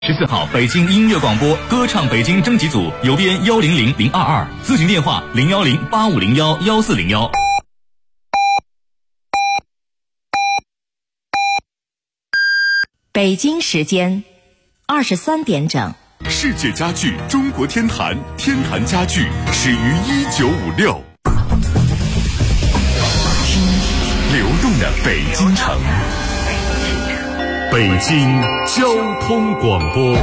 14号，北京音乐广播歌唱北京征集组邮编100022，咨询电话01085011401。 北京时间23点整。 世界家具中国天坛，天坛家具始于1956。流动的北京城，北京交通广播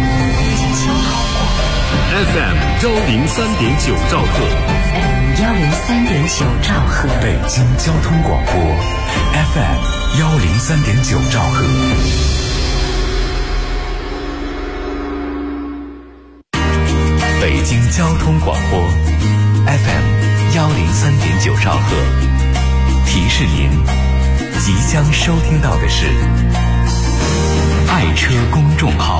FM 103.9兆赫， 103.9兆赫， 北京交通广播 FM 103.9兆赫。北京交通广播 FM 103.9兆赫，提示您即将收听到的是爱车公众号。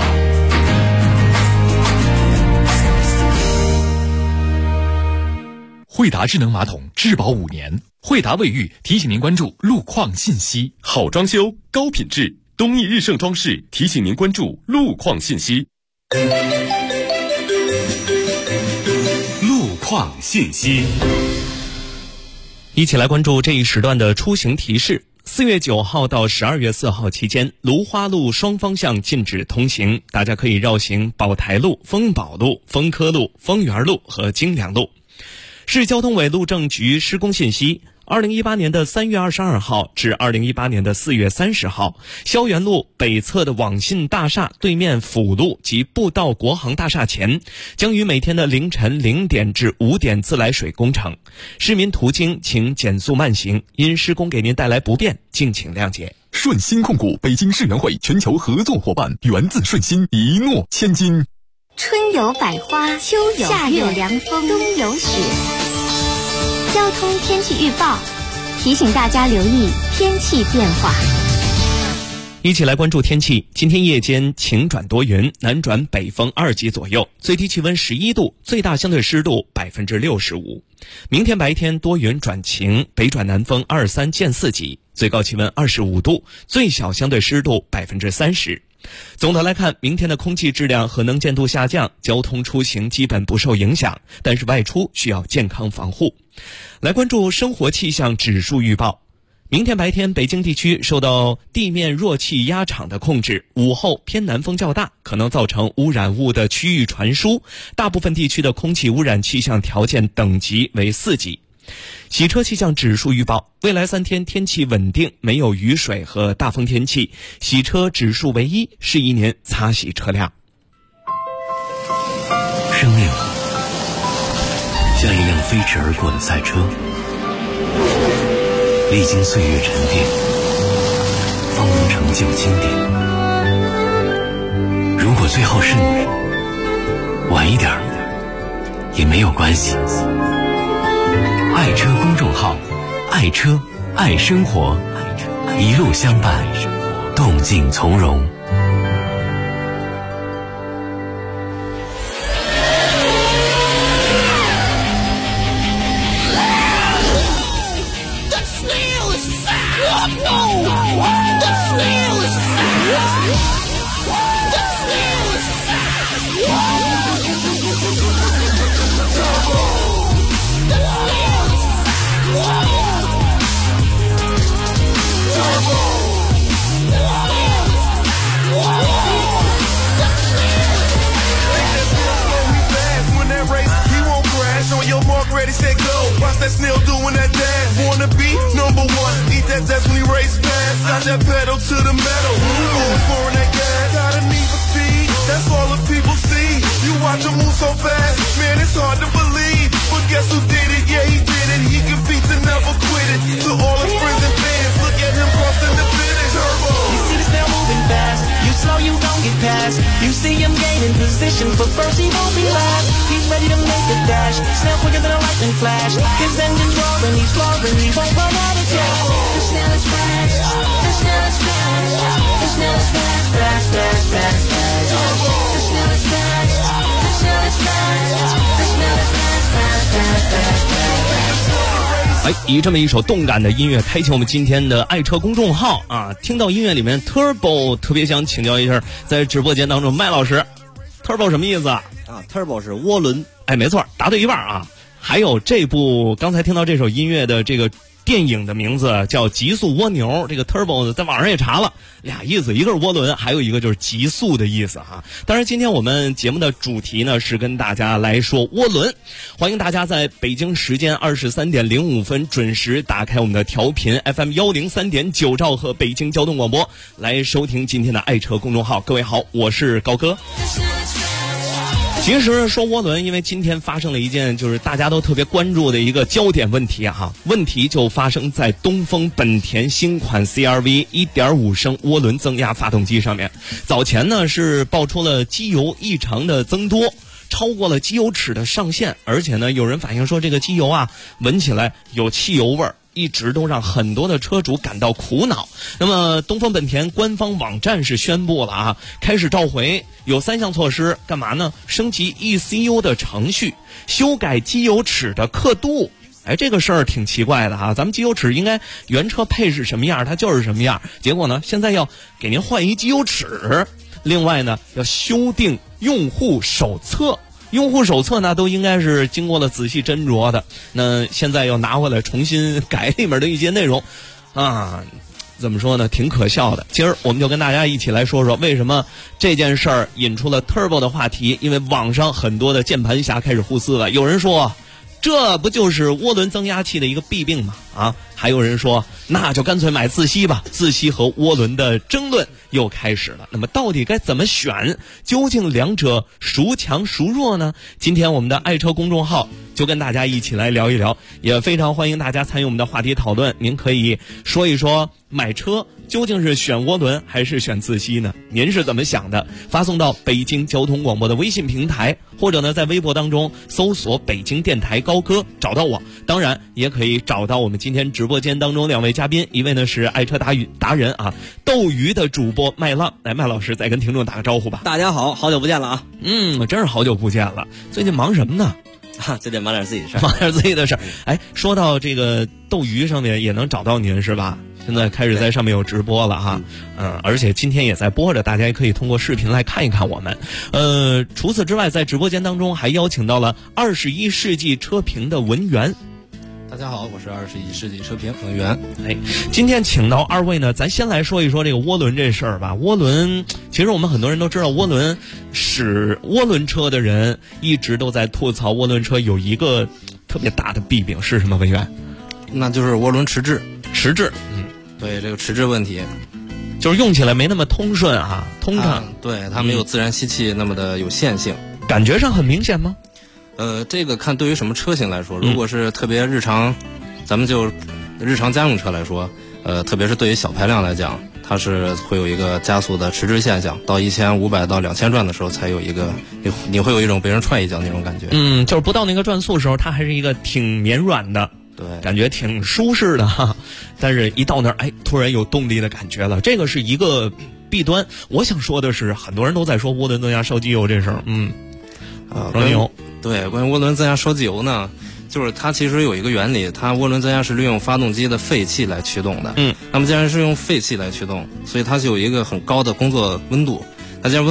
惠达智能马桶质保5年，惠达卫浴提醒您关注路况信息。 好装修高品质，东义日盛装饰提醒您关注路况信息。 路况信息， 一起来关注这一时段的出行提示。4月9号到12月4号期间，芦花路双方向禁止通行，大家可以绕行宝台路、丰宝路、丰科路、丰源路和京良路。市交通委路政局施工信息：2018年的3月22号至2018年的4月30号，萧园路北侧的网信大厦对面辅路及步道国航大厦前，将于每天的凌晨0点至5点自来水工程。市民途经请减速慢行，因施工给您带来不便，敬请谅解。 顺鑫控股北京世园会全球合作伙伴，源自顺鑫，一诺千金。 春有百花，秋有夏有凉风，冬有雪。交通天气预报提醒大家留意天气变化。 一起来关注天气。今天夜间晴转多云，南转北风2级左右，最低气温11度，最大相对湿度65%。明天白天多云转晴，北转南风2、3见4级，最高气温25度，最小相对湿度30%。总的来看，明天的空气质量和能见度下降，交通出行基本不受影响，但是外出需要健康防护。来关注生活气象指数预报。明天白天，北京地区受到地面弱气压场的控制，午后偏南风较大，可能造成污染物的区域传输，大部分地区的空气污染气象条件等级为4级。洗车气象指数预报，未来3天天气稳定，没有雨水和大风天气，洗车指数为1，适宜您擦洗车辆。 生命像一辆飞驰而过的赛车，历经岁月沉淀，方能成就经典。如果最后是你，晚一点也没有关系。爱车公众号，爱车爱生活，一路相伴，动静从容。 Ready, set, go. Watch that snail doing that dash. Wanna be number one. Eat that test when he race fast. Got that pedal to the metal. Moving foreign that gas. Gotta need for speed. That's all the people see. You watch him move so fast. Man, it's hard to believe. But guess who did it? Yeah, he did it. He competes and never quit it. To all his friends and fans, look at him crossing the finish. Turbo. You see the snail moving fast. You slow, you don't get past. You see him gaining position, but first he won't be last. He's ready to make a dash. Snail quicker than a lightning flash. His engine's roaring, he's flooring, he won't run out of gas. The snail is fast. The snail is fast. The snail is fast, fast, fast, fast, fast. The snail is fast. The snail is fast. The snail is fast, fast, fast, fast, fast. 以这么一首动感的音乐开启我们今天的爱车公众号啊！听到音乐里面 Turbo， 特别想请教一下，在直播间当中麦老师 ，Turbo 什么意思啊 ？Turbo 是涡轮。 没错，答对一半啊！还有这部刚才听到这首音乐的这个电影的名字叫《极速蜗牛》，这个 Turbo 在网上也查了，俩意思，一个是涡轮，还有一个就是极速的意思哈。当然，今天我们节目的主题呢是跟大家来说涡轮，欢迎大家在北京时间23:05准时打开我们的调频 FM 103.9兆赫北京交通广播，来收听今天的爱车公众号。各位好，我是高哥。其实说涡轮，因为今天发生了一件就是大家都特别关注的一个焦点问题啊，问题就发生在东风本田新款 CR-V 1.5升涡轮增压发动机上面。早前呢是爆出了机油异常的增多，超过了机油尺的上限，而且呢有人反映说这个机油啊闻起来有汽油味儿，一直都让很多的车主感到苦恼。那么东风本田官方网站是宣布了啊，开始召回，有3项措施，干嘛呢？升级 ECU 的程序，修改机油尺的刻度。这个事儿挺奇怪的啊，咱们机油尺应该原车配是什么样它就是什么样，结果呢现在要给您换一机油尺。另外呢要修订用户手册，用户手册呢都应该是经过了仔细斟酌的，那现在要拿回来重新改里面的一些内容啊，怎么说呢，挺可笑的。今儿我们就跟大家一起来说说为什么这件事儿引出了 Turbo 的话题，因为网上很多的键盘侠开始互撕了，有人说这不就是涡轮增压器的一个弊病吗？啊，还有人说那就干脆买自吸吧，自吸和涡轮的争论又开始了。那么到底该怎么选？究竟两者孰强孰弱呢？今天我们的爱车公众号就跟大家一起来聊一聊，也非常欢迎大家参与我们的话题讨论。您可以说一说买车究竟是选涡轮还是选自吸呢？您是怎么想的？发送到北京交通广播的微信平台，或者呢在微博当中搜索北京电台高歌找到我。当然也可以找到我们今天直播间当中2位嘉宾，一位呢是爱车达人啊，斗鱼的主播麦浪。来，麦老师再跟听众打个招呼吧。 大家好，好久不见了啊。 真是好久不见了。最近忙什么呢？ 最近忙点自己的事儿。 忙点自己的事儿。说到这个斗鱼上面也能找到您是吧？现在开始在上面有直播了哈，而且今天也在播着，大家也可以通过视频来看一看我们。除此之外，在直播间当中还邀请到了21世纪车评的文员。 大家好，我是21世纪车评文员。 今天请到2位呢，咱先来说一说这个涡轮这事儿吧。涡轮，其实我们很多人都知道，涡轮使涡轮车的人一直都在吐槽涡轮车有一个特别大的弊病是什么？文员？ 那就是涡轮迟滞。 迟滞， 对，这个迟滞问题， 就是用起来没那么通顺啊，通畅。 对，它没有自然吸气那么的有线性。 感觉上很明显吗？ 这个看对于什么车型来说，如果是特别日常，咱们就日常家用车来说，特别是对于小排量来讲，它是会有一个加速的迟滞现象，到1500到2000转的时候才有一个，你会有一种被人踹一脚那种感觉。 就是不到那个转速的时候，它还是一个挺绵软的。 对， 感觉挺舒适的哈，但是一到那儿，突然有动力的感觉了，这个是一个弊端。我想说的是，很多人都在说涡轮增压烧机油这事儿，烧油。 对，关于涡轮增压烧机油呢，就是它其实有一个原理，它涡轮增压是利用发动机的废气来驱动的。那么既然是用废气来驱动，所以它就有一个很高的工作温度。那既然温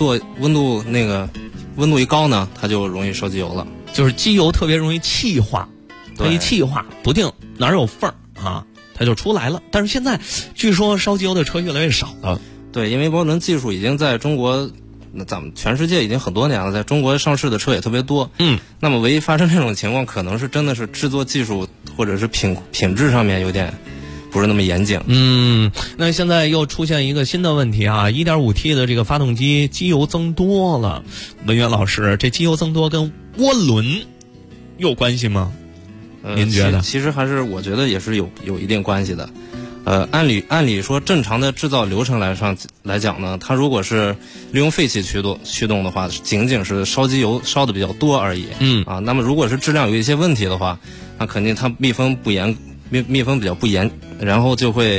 度一高呢，它就容易烧机油了。 就是机油特别容易气化。它一气化不定哪儿有缝儿啊，它就出来了。但是现在据说烧机油的车越来越少了。 对，因为涡轮技术已经在中国，咱们全世界已经很多年了，在中国上市的车也特别多。那么唯一发生这种情况，可能是真的是制作技术或者是品质上面有点不是那么严谨。 那现在又出现一个新的问题啊 1.5T 的这个发动机机油增多了。文渊老师，这机油增多跟涡轮有关系吗？您觉得？ 其实还是我觉得也是有一定关系的。按理说正常的制造流程来讲呢，它如果是利用废气驱动的话，仅仅是烧机油烧的比较多而已。那么如果是质量有一些问题的话，那肯定它密封比较不严，然后就会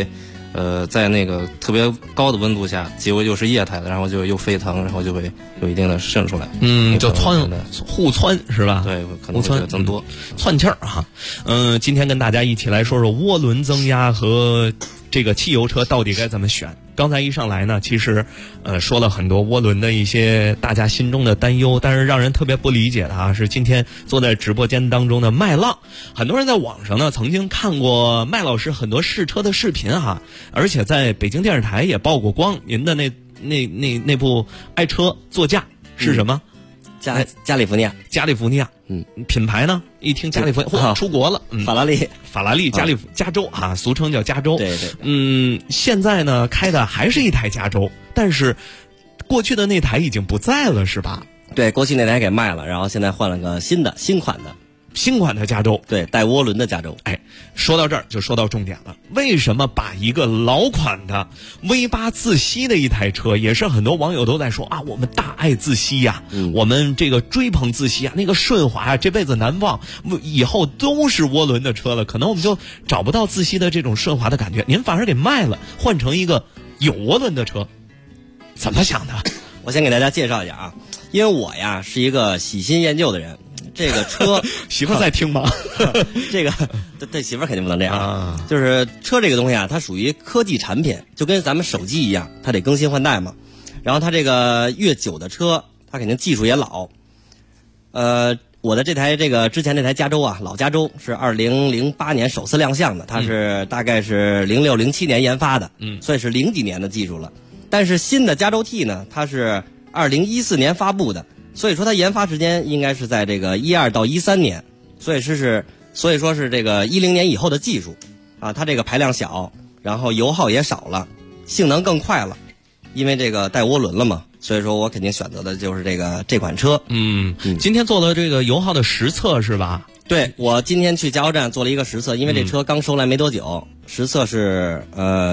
在那个特别高的温度下，机油又是液态的，然后就又沸腾，然后就会有一定的渗出来。 就互窜是吧？ 对，可能会增多窜气儿哈。今天跟大家一起来说说涡轮增压和这个汽油车到底该怎么选。刚才一上来呢，其实说了很多涡轮的一些大家心中的担忧，但是让人特别不理解的啊，是今天坐在直播间当中的麦浪。很多人在网上呢曾经看过麦老师很多试车的视频哈，而且在北京电视台也曝过光。您的那部爱车座驾是什么？ 加利福尼亚， 品牌呢？一听加利福尼亚，出国了， 法拉利， 加州啊，俗称叫加州。 对。 现在呢开的还是一台加州，但是过去的那台已经不在了，是吧？ 对，过去那台给卖了，然后现在换了个新款的加州， 对，带涡轮的加州。 说到这儿就说到重点了。为什么把一个老款的 V8 自吸的一台车，也是很多网友都在说啊，我们大爱自吸呀，我们这个追捧自吸啊，那个顺滑呀，这辈子难忘，以后都是涡轮的车了，可能我们就找不到自吸的这种顺滑的感觉。您反而给卖了，换成一个有涡轮的车，怎么想的？ 我先给大家介绍一下啊，因为我呀是一个喜新厌旧的人。这个车媳妇在听吗？ 这个对媳妇肯定不能这样啊。就是车这个东西啊，它属于科技产品，就跟咱们手机一样，它得更新换代嘛。然后它这个越久的车，它肯定技术也老。我的之前这台加州啊，老加州是2008年首次亮相的，它是大概是06、07年研发的，所以是零几年的技术了。但是新的加州 T 呢，它是2014年发布的。所以说它研发时间应该是在这个12到13年，所以说是这个10年以后的技术啊。它这个排量小，然后油耗也少了，性能更快了，因为这个带涡轮了嘛，所以说我肯定选择的就是这款车。 今天做了这个油耗的实测是吧？ 对，我今天去加油站做了一个实测，因为这车刚收来没多久，实测是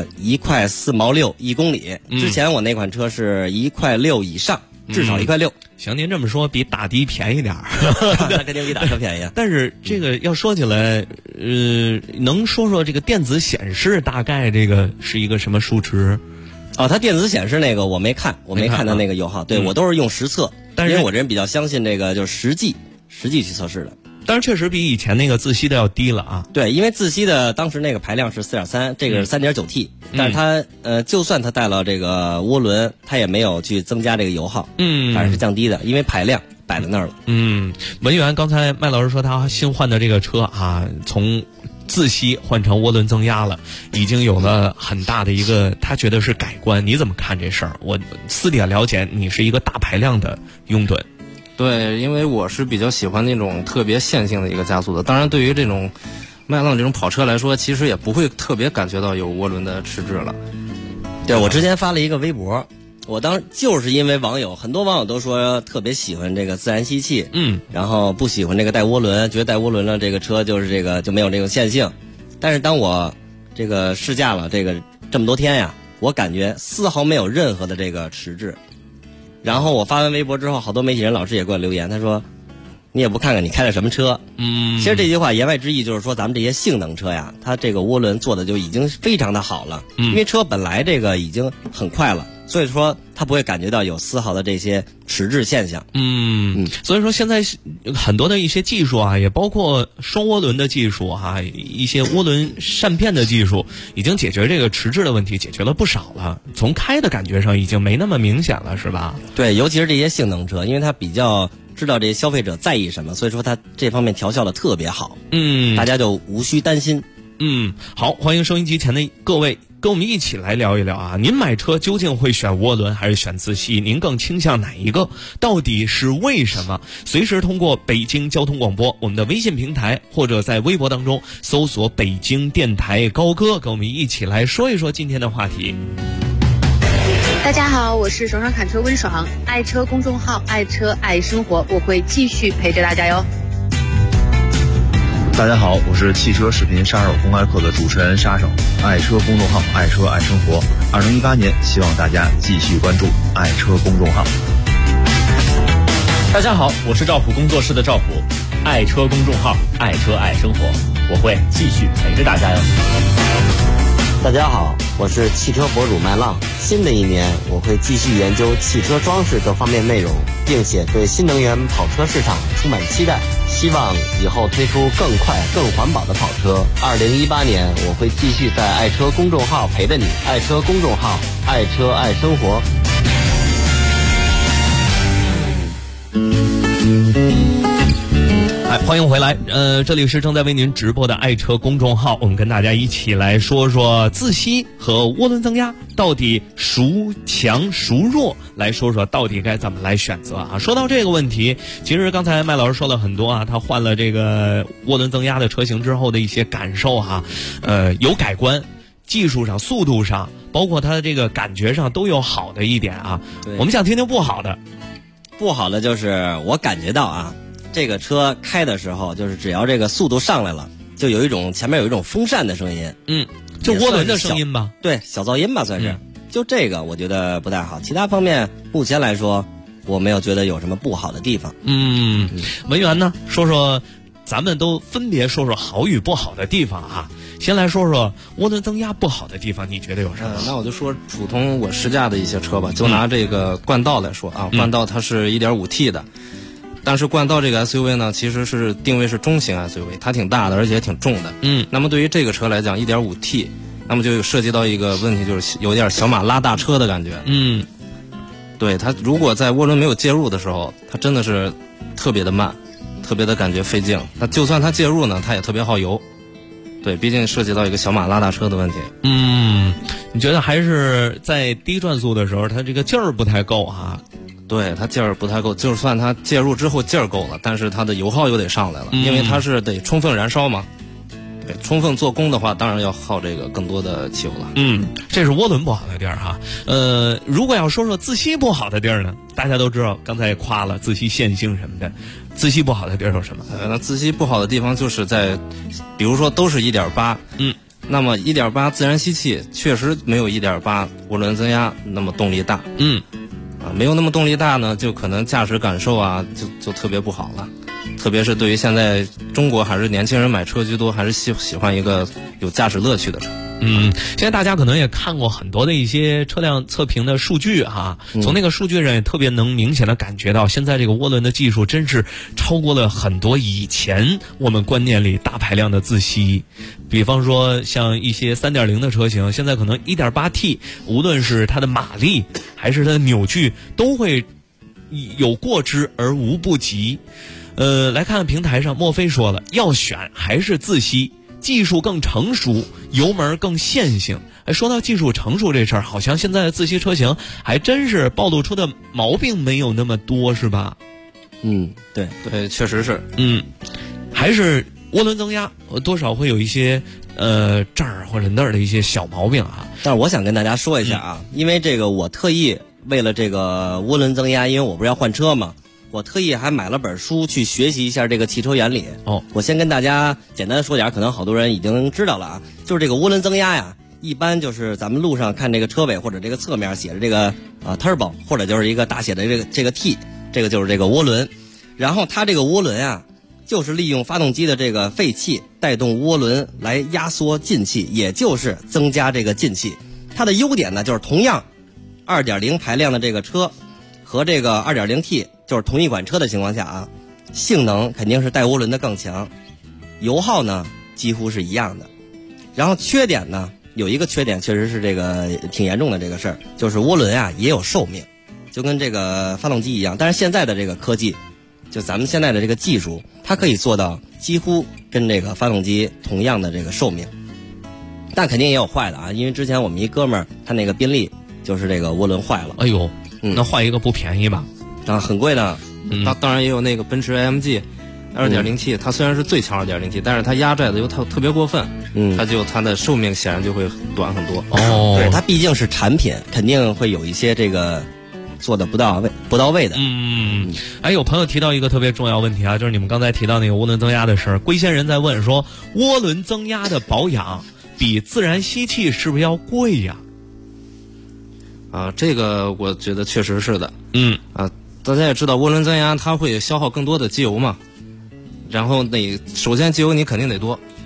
1块4毛61公里。之前我那款车是1块6以上。至少1块6。 行，您这么说比打的便宜点儿， 那肯定比打车便宜啊。 但是这个要说起来，能说说这个电子显示大概这个是一个什么数值？ 它电子显示那个我没看的那个油耗，对我都是用实测，因为我这人比较相信这个就是实际去测试的。 但是确实比以前那个自吸的要低了啊。 对，因为自吸的当时那个排量是 4.3， 这个是 3.9T，但是它就算它带了这个涡轮，它也没有去增加这个油耗，反而是降低的，因为排量摆在那儿了。 文员刚才麦老师说他新换的这个车啊，从自吸换成涡轮增压了，已经有了很大的一个他觉得是改观。你怎么看这事儿？我私底下了解你是一个大排量的拥趸。 对，因为我是比较喜欢那种特别线性的一个加速的。当然，对于这种麦浪这种跑车来说，其实也不会特别感觉到有涡轮的迟滞了。 对，我之前发了一个微博，我当时就是因为很多网友都说特别喜欢这个自然吸气，然后不喜欢这个带涡轮，觉得带涡轮了这个车就是这个就没有这种线性。但是当我这个试驾了这么多天呀，我感觉丝毫没有任何的这个迟滞。然后我发完微博之后，好多媒体人老师也给我留言，他说你也不看看你开的什么车。其实这句话言外之意就是说咱们这些性能车呀，它这个涡轮做的就已经非常的好了，因为车本来这个已经很快了，所以说它不会感觉到有丝毫的这些迟滞现象。 所以说现在很多的一些技术啊，也包括双涡轮的技术啊，一些涡轮扇片的技术，已经解决这个迟滞的问题，解决了不少了。从开的感觉上已经没那么明显了，是吧？ 对，尤其是这些性能车，因为它比较知道这些消费者在意什么，所以说它这方面调校的特别好。大家就无需担心。 好，欢迎收音机前的各位跟我们一起来聊一聊啊！您买车究竟会选涡轮还是选自吸？您更倾向哪一个？到底是为什么？随时通过北京交通广播我们的微信平台，或者在微博当中搜索北京电台高歌，跟我们一起来说一说今天的话题。 大家好，我是爽爽侃车温爽，爱车公众号爱车爱生活，我会继续陪着大家哟。 大家好，我是汽车视频杀手公开课的主持人杀手，爱车公众号爱车爱生活。2018年，希望大家继续关注爱车公众号。 大家好，我是赵普工作室的赵普，爱车公众号爱车爱生活，我会继续陪着大家哟。 大家好，我是汽车博主麦浪。新的一年，我会继续研究汽车装饰各方面内容，并且对新能源跑车市场充满期待。希望以后推出更快、更环保的跑车。2018年，我会继续在爱车公众号陪着你。爱车公众号，爱车爱生活。 欢迎回来，这里是正在为您直播的爱车公众号，我们跟大家一起来说说自吸和涡轮增压到底孰强孰弱，来说说到底该怎么来选择啊。说到这个问题，其实刚才麦老师说了很多啊，他换了这个涡轮增压的车型之后的一些感受哈，有改观，技术上、速度上，包括它这个感觉上都有好的一点啊。我们想听听不好的。 不好的就是我感觉到啊，这个车开的时候，就是只要这个速度上来了，就有一种前面有一种风扇的声音， 就涡轮的声音吧， 对，小噪音吧算是。就这个我觉得不太好，其他方面目前来说，我没有觉得有什么不好的地方。 文员呢，说说，咱们都分别说说好与不好的地方啊。先来说说涡轮增压不好的地方，你觉得有什么？ 那我就说普通我试驾的一些车吧，就拿这个冠道来说啊，冠道它是 1.5T 的。但是冠道这个 SUV 呢，其实是定位是中型 SUV， 它挺大的，而且也挺重的。那么对于这个车来讲 1.5T， 那么就涉及到一个问题，就是有点小马拉大车的感觉。对，它如果在涡轮没有介入的时候，它真的是特别的慢，特别的感觉费劲。那就算它介入呢，它也特别耗油。对，毕竟涉及到一个小马拉大车的问题。 你觉得还是在低转速的时候，它这个劲儿不太够啊？ 对，它劲儿不太够，就算它介入之后劲儿够了，但是它的油耗又得上来了，因为它是得充分燃烧嘛。对，充分做功的话，当然要耗这个更多的汽油了。 这是涡轮不好的地儿哈。如果要说说自吸不好的地儿呢，大家都知道，刚才也夸了自吸线性什么的，自吸不好的地儿有什么？ 那自吸不好的地方就是在，比如说都是 1.8，那么 1.8 自然吸气确实没有 1.8 涡轮增压那么动力大。没有那么动力大呢，就可能驾驶感受啊，就特别不好了。特别是对于现在中国还是年轻人买车居多，还是喜欢一个有驾驶乐趣的车。 现在大家可能也看过很多的一些车辆测评的数据哈，从那个数据上也特别能明显的感觉到，现在这个涡轮的技术真是超过了很多以前我们观念里大排量的自吸。比方说像一些 3.0 的车型，现在可能 1.8T 无论是它的马力还是它的扭矩都会有过之而无不及。来看看平台上，莫非说了要选还是自吸，技术更成熟，油门更线性。说到技术成熟这事儿，好像现在的自吸车型还真是暴露出的毛病没有那么多，是吧？ 对，确实是。 还是涡轮增压多少会有一些这儿或者那儿的一些小毛病啊。 但是我想跟大家说一下啊，因为这个我特意为了这个涡轮增压，因为我不是要换车嘛，我特意还买了本书去学习一下这个汽车原理。我先跟大家简单说点，可能好多人已经知道了啊，就是这个涡轮增压呀，一般就是咱们路上看这个车尾或者这个侧面写着这个turbo， 或者就是一个大写的这个 T， 这个就是这个涡轮。然后它这个涡轮啊，就是利用发动机的这个废气带动涡轮来压缩进气，也就是增加这个进气。它的优点呢，就是同样 2.0 排量的这个车和这个 2.0T 就是同一款车的情况下啊，性能肯定是带涡轮的更强，油耗呢几乎是一样的。然后缺点呢，有一个缺点确实是这个挺严重的这个事儿，就是涡轮啊也有寿命，就跟这个发动机一样。但是现在的这个科技，就咱们现在的这个技术，它可以做到几乎跟这个发动机同样的这个寿命。但肯定也有坏的啊，因为之前我们一哥们儿他那个宾利就是这个涡轮坏了。 哎呦，那换一个不便宜吧？ 很贵的。 当然也有那个奔驰 AMG 2.0T，它虽然是最强 2.0T， 但是它压寨的又特别过分，它的寿命显然就会短很多。 对，它毕竟是产品，肯定会有一些这个做的不到位的。 还有朋友提到一个特别重要问题啊，就是你们刚才提到那个涡轮增压的事儿，龟仙人在问说，涡轮增压的保养比自然吸气是不是要贵呀？ 这个我觉得确实是的。大家也知道涡轮增压它会消耗更多的机油嘛，然后首先机油你肯定得多，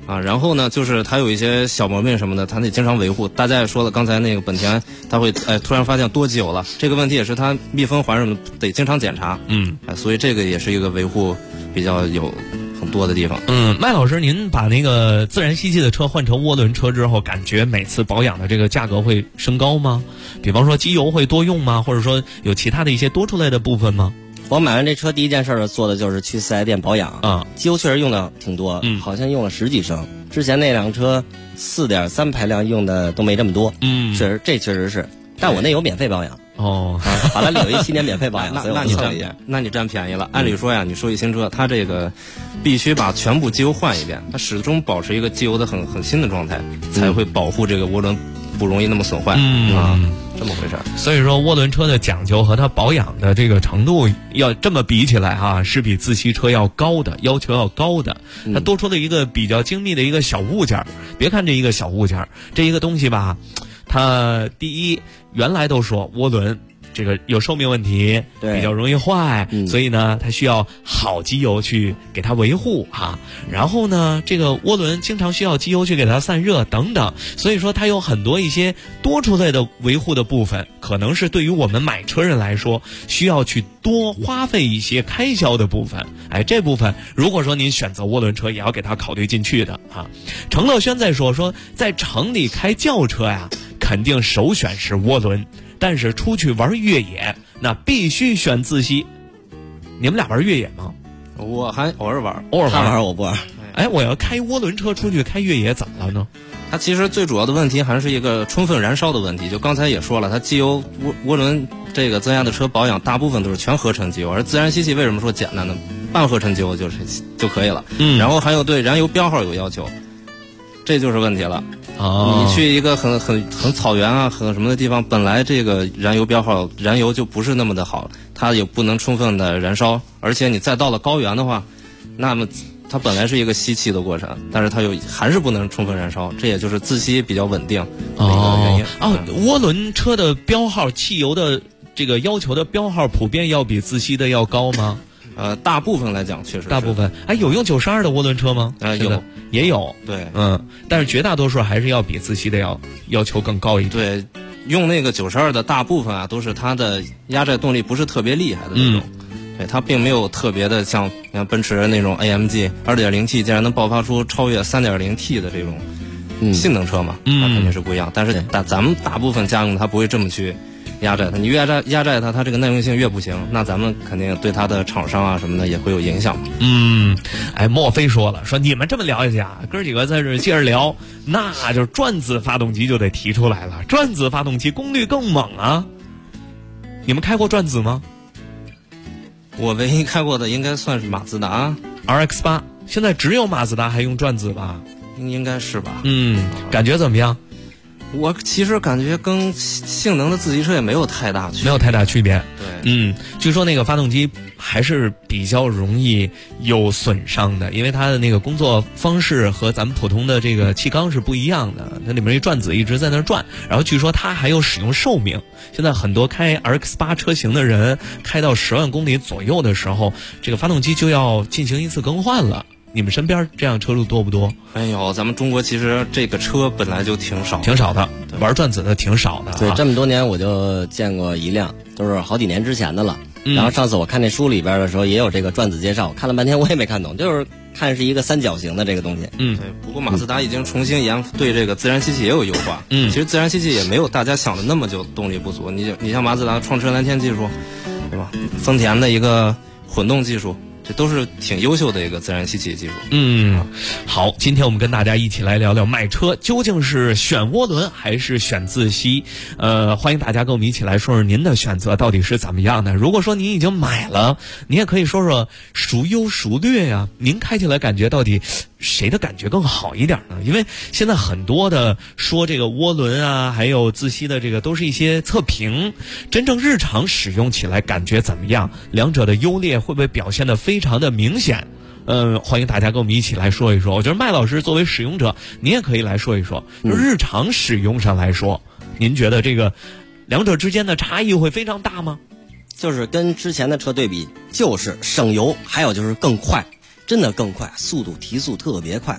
啊，然后呢，就是它有一些小毛病什么的，它得经常维护。大家也说了，刚才那个本田，它会突然发现多机油了，这个问题也是它密封环什么得经常检查。所以这个也是一个维护比较有很多的地方。 麦老师，您把那个自然吸气的车换成涡轮车之后，感觉每次保养的这个价格会升高吗？比方说机油会多用吗？或者说有其他的一些多出来的部分吗？ 我买完这车第一件事做的就是去4S店保养啊， 机油确实用的挺多，好像用了10几升。之前那辆车4.3排量用的都没这么多，确实是。但我那有免费保养哦， 法拉利有一7年免费保养， 那你占便宜了。按理说呀，你收一新车，它这个必须把全部机油换一遍，它始终保持一个机油的很新的状态，才会保护这个涡轮不容易那么损坏这么回事。 所以说涡轮车的讲究和它保养的这个程度要这么比起来是比自吸车要高的，要求要高的。它多出了一个比较精密的一个小物件。别看这一个小物件，这一个东西吧，它第一原来都说涡轮这个有寿命问题，比较容易坏，所以呢它需要好机油去给它维护然后呢这个涡轮经常需要机油去给它散热等等，所以说它有很多一些多出来的维护的部分，可能是对于我们买车人来说需要去多花费一些开销的部分。这部分如果说您选择涡轮车也要给它考虑进去的程乐轩在说在城里开轿车呀，肯定首选是涡轮，但是出去玩越野那必须选自吸。你们俩玩越野吗？ 我还偶尔玩， 他玩我不玩。 我要开涡轮车出去开越野怎么了呢？ 它其实最主要的问题还是一个充分燃烧的问题。就刚才也说了，它机油涡轮这个增压的车保养大部分都是全合成机油，而自然吸气为什么说简单呢？半合成机油就可以了。然后还有对燃油标号有要求，这就是问题了。你去一个很草原很什么的地方，本来这个燃油标号燃油就不是那么的好，它也不能充分的燃烧，而且你再到了高原的话，那么它本来是一个吸气的过程，但是它还是不能充分燃烧，这也就是自吸比较稳定的一个原因。 涡轮车的标号汽油的这个要求的标号普遍要比自吸的要高吗？ 大部分来讲确实是。 大部分有用92的涡轮车吗？也有。 对， 但是绝大多数还是要比自吸的要求更高一点。 对，用那个92的大部分都是它的压寨动力不是特别厉害的那种。对，它并没有特别的像奔驰那种 AMG 2.0T 竟然能爆发出超越 3.0T 的这种性能车嘛，它肯定是不一样。但是咱们大部分家用它不会这么去压寨它，你越压寨它这个耐用性越不行，那咱们肯定对它的厂商什么的也会有影响。 莫非说你们这么聊下去哥几个在这接着聊，那就是转子发动机就得提出来了。转子发动机功率更猛啊！你们开过转子吗？ 我唯一开过的应该算是马自达 RX-8，现在只有马自达还用转子吧？ 应该是吧。 感觉怎么样？ 我其实感觉跟性能的自行车也没有太大区别。 对， 据说那个发动机还是比较容易有损伤的，因为它的那个工作方式和咱们普通的这个气缸是不一样的，它里面一转子一直在那转，然后据说它还有使用寿命。现在很多开 RX-8 车型的人开到10万公里左右的时候，这个发动机就要进行一次更换了。你们身边这样车路多不多？ 咱们中国其实这个车本来就挺少的，玩转子的挺少的。 对，这么多年我就见过一辆，都是好几年之前的了。然后上次我看那书里边的时候也有这个转子介绍，看了半天我也没看懂，就是看是一个三角形的这个东西。 对。不过马自达已经重新对这个自然吸气也有优化。其实自然吸气也没有大家想的那么就动力不足。你像马自达创驰蓝天技术，对吧？丰田的一个混动技术。这都是挺优秀的一个自然吸气技术。 好，今天我们跟大家一起来聊聊买车究竟是选涡轮还是选自吸。欢迎大家跟我们一起来说说您的选择到底是怎么样的。如果说您已经买了，您也可以说说孰优孰劣呀？您开起来感觉到底谁的感觉更好一点呢？因为现在很多的说这个涡轮还有自吸的这个都是一些测评，真正日常使用起来感觉怎么样？两者的优劣会不会表现得非常的明显？欢迎大家跟我们一起来说一说。我觉得麦老师作为使用者，您也可以来说一说，日常使用上来说，您觉得这个两者之间的差异会非常大吗？ 就是跟之前的车对比，就是省油，还有就是更快。真的更快，速度提速特别快，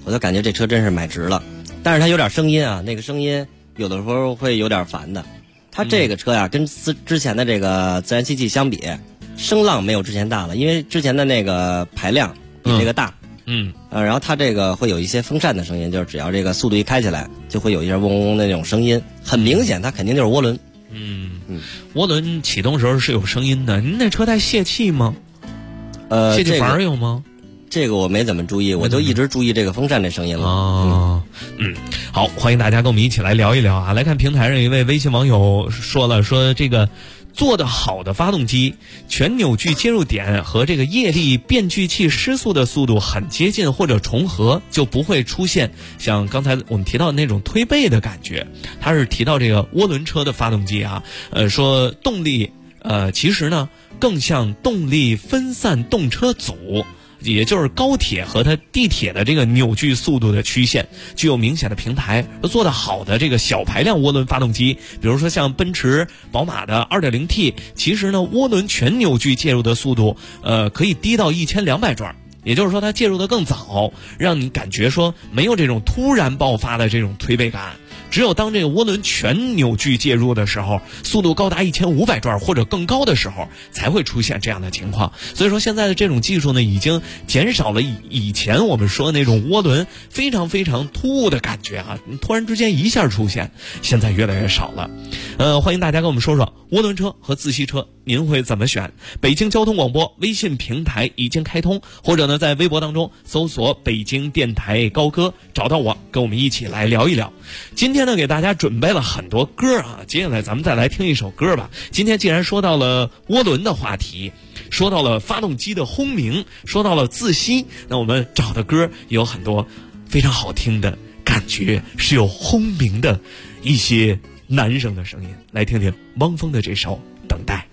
我就感觉这车真是买值了。但是它有点声音啊，那个声音有的时候会有点烦的。它这个车呀，跟之前的这个自然吸气相比，声浪没有之前大了，因为之前的那个排量比这个大。然后它这个会有一些风扇的声音，就是只要这个速度一开起来，就会有一些嗡嗡嗡的那种声音，很明显，它肯定就是涡轮。 涡轮启动时候是有声音的。您那车带泄气吗？泄气阀有吗？ 这个我没怎么注意，我就一直注意这个风扇这声音了。好，欢迎大家跟我们一起来聊一聊啊！来看平台上一位微信网友说了，说这个做得好的发动机，全扭矩接入点和这个液力变矩器失速的速度很接近或者重合，就不会出现像刚才我们提到的那种推背的感觉。他是提到这个涡轮车的发动机啊，说动力其实呢更像动力分散动车组。也就是高铁和它地铁的这个扭矩速度的曲线具有明显的平台。做得好的这个小排量涡轮发动机，比如说像奔驰、宝马的 2.0T， 其实呢涡轮全扭矩介入的速度可以低到1200转，也就是说它介入的更早，让你感觉说没有这种突然爆发的这种推背感。只有当这个涡轮全扭矩介入的时候，速度高达1500转或者更高的时候，才会出现这样的情况。所以说现在的这种技术呢，已经减少了以前我们说的那种涡轮非常非常突兀的感觉啊，突然之间一下出现，现在越来越少了。欢迎大家跟我们说说涡轮车和自吸车您会怎么选？北京交通广播微信平台已经开通，或者呢在微博当中搜索北京电台高歌，找到我，跟我们一起来聊一聊。今天呢给大家准备了很多歌啊，接下来咱们再来听一首歌吧。今天既然说到了涡轮的话题，说到了发动机的轰鸣，说到了自吸，那我们找的歌有很多非常好听的，感觉是有轰鸣的一些男生的声音。来听听汪峰的这首《等待》。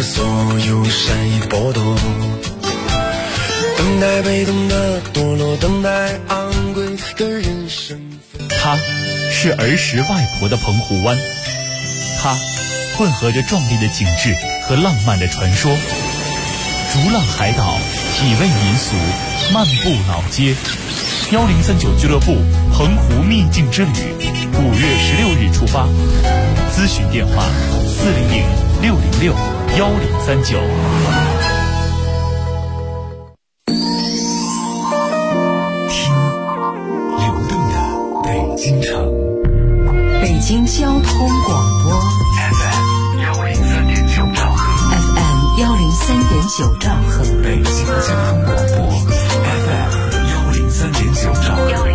着所有善意剥夺，等待被动的堕落，等待昂贵的人生。 它是儿时外婆的澎湖湾，它混合着壮丽的景致和浪漫的传说。逐浪海岛，体味民俗，漫步老街。1039俱乐部澎湖秘境之旅，5月16日出发。咨询电话400-606-1039。 京城，北京交通广播 FM 103.9兆赫 ，FM 103.9兆赫， 北京交通广播 FM 103.9兆赫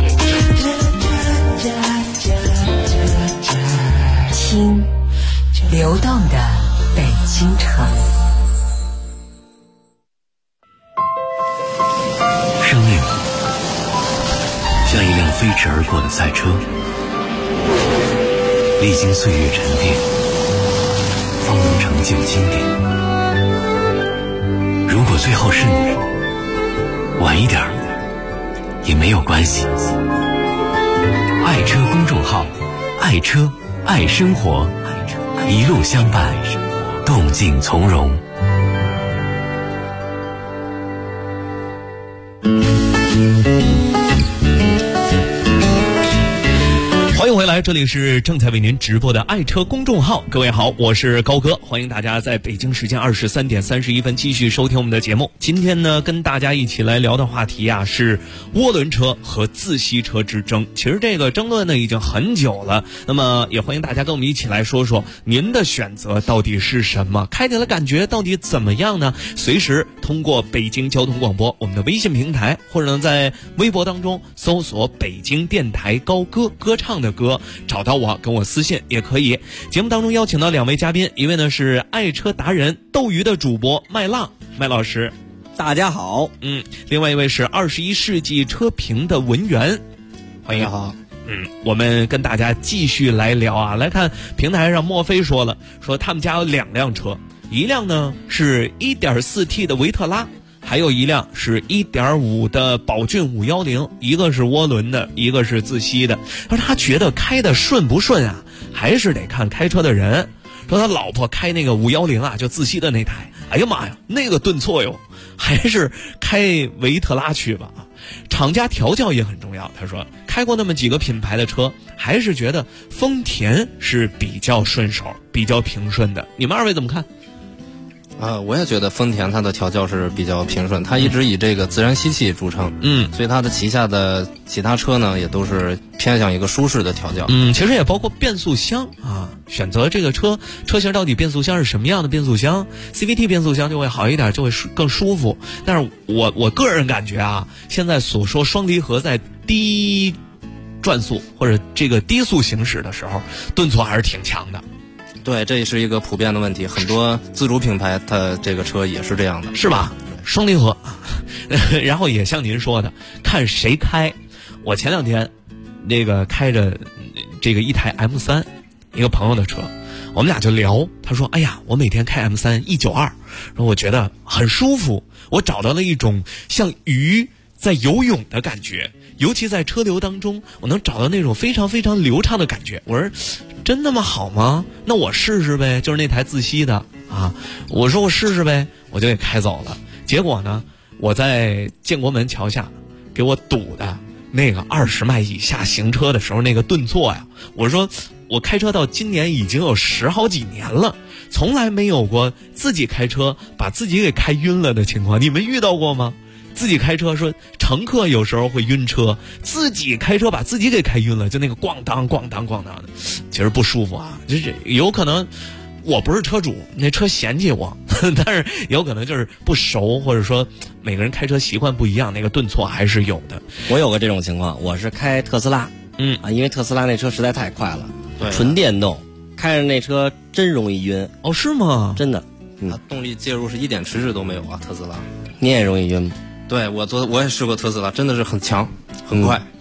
，103.9，听流动的北京城。 生命像一辆飞驰而过的赛车，历经岁月沉淀，方能成就经典。如果最后是你，晚一点也没有关系。爱车公众号，爱车爱生活，一路相伴，动静从容。 欢迎回来，这里是正在为您直播的爱车公众号。各位好，我是高哥，欢迎大家在北京时间23点31分继续收听我们的节目。今天呢，跟大家一起来聊的话题啊，是涡轮车和自吸车之争。其实这个争论呢已经很久了，那么也欢迎大家跟我们一起来说说您的选择到底是什么，开起来感觉到底怎么样呢？随时通过北京交通广播我们的微信平台，或者呢在微博当中搜索北京电台高歌，歌唱的歌，找到我跟我私信也可以。节目当中邀请到2位嘉宾，一位呢是爱车达人斗鱼的主播麦浪，麦老师大家好。 另外一位是21世纪车评的文员，欢迎。 好。 我们跟大家继续来聊啊，来看平台上墨菲说了，说他们家有2辆车，一辆呢是 1.4T 的维特拉，还有一辆是 1.5 的宝骏510，一个是涡轮的，一个是自吸的。他说他觉得开的顺不顺啊，还是得看开车的人。说他老婆开那个510啊，就自吸的那台，哎呀妈呀，那个顿挫哟，还是开维特拉去吧。厂家调教也很重要，他说开过那么几个品牌的车，还是觉得丰田是比较顺手，比较平顺的。你们2位怎么看？ 我也觉得丰田它的调教是比较平顺，它一直以这个自然吸气著称，所以它的旗下的其他车呢，也都是偏向一个舒适的调教。 其实也包括变速箱啊，选择这个车型到底变速箱是什么样的变速箱 ，CVT 变速箱就会好一点，就会更舒服。但是我个人感觉啊，现在所说双离合在低转速或者这个低速行驶的时候，顿挫还是挺强的。 对，这也是一个普遍的问题，很多自主品牌它这个车也是这样的， 是吧？双离合，然后也像您说的，看谁开。我前2天那个开着这个一台 M3， 一个朋友的车，我们俩就聊，他说：“哎呀，我每天开 M3 192，然后我觉得很舒服，我找到了一种像鱼在游泳的感觉，尤其在车流当中，我能找到那种非常非常流畅的感觉。”我说：“真那么好吗？那我试试呗。”就是那台自吸的啊，我说我试试呗，我就给开走了。结果呢，我在建国门桥下给我堵的那个20迈以下行车的时候那个顿挫呀，我说我开车到今年已经有10好几年了，从来没有过自己开车把自己给开晕了的情况，你们遇到过吗？自己开车说乘客有时候会晕车，自己开车把自己给开晕了，就那个咣当咣当咣当的，其实不舒服啊。就是有可能我不是车主，那车嫌弃我，但是有可能就是不熟，或者说每个人开车习惯不一样，那个顿挫还是有的。 我有个这种情况，我是开特斯拉，因为特斯拉那车实在太快了， 对， 纯电动，开着那车真容易晕。 哦，是吗？ 真的， 它动力介入是一点迟滞都没有啊，特斯拉。 你也容易晕吗？ 对，我也试过特斯拉，真的是很强，很快。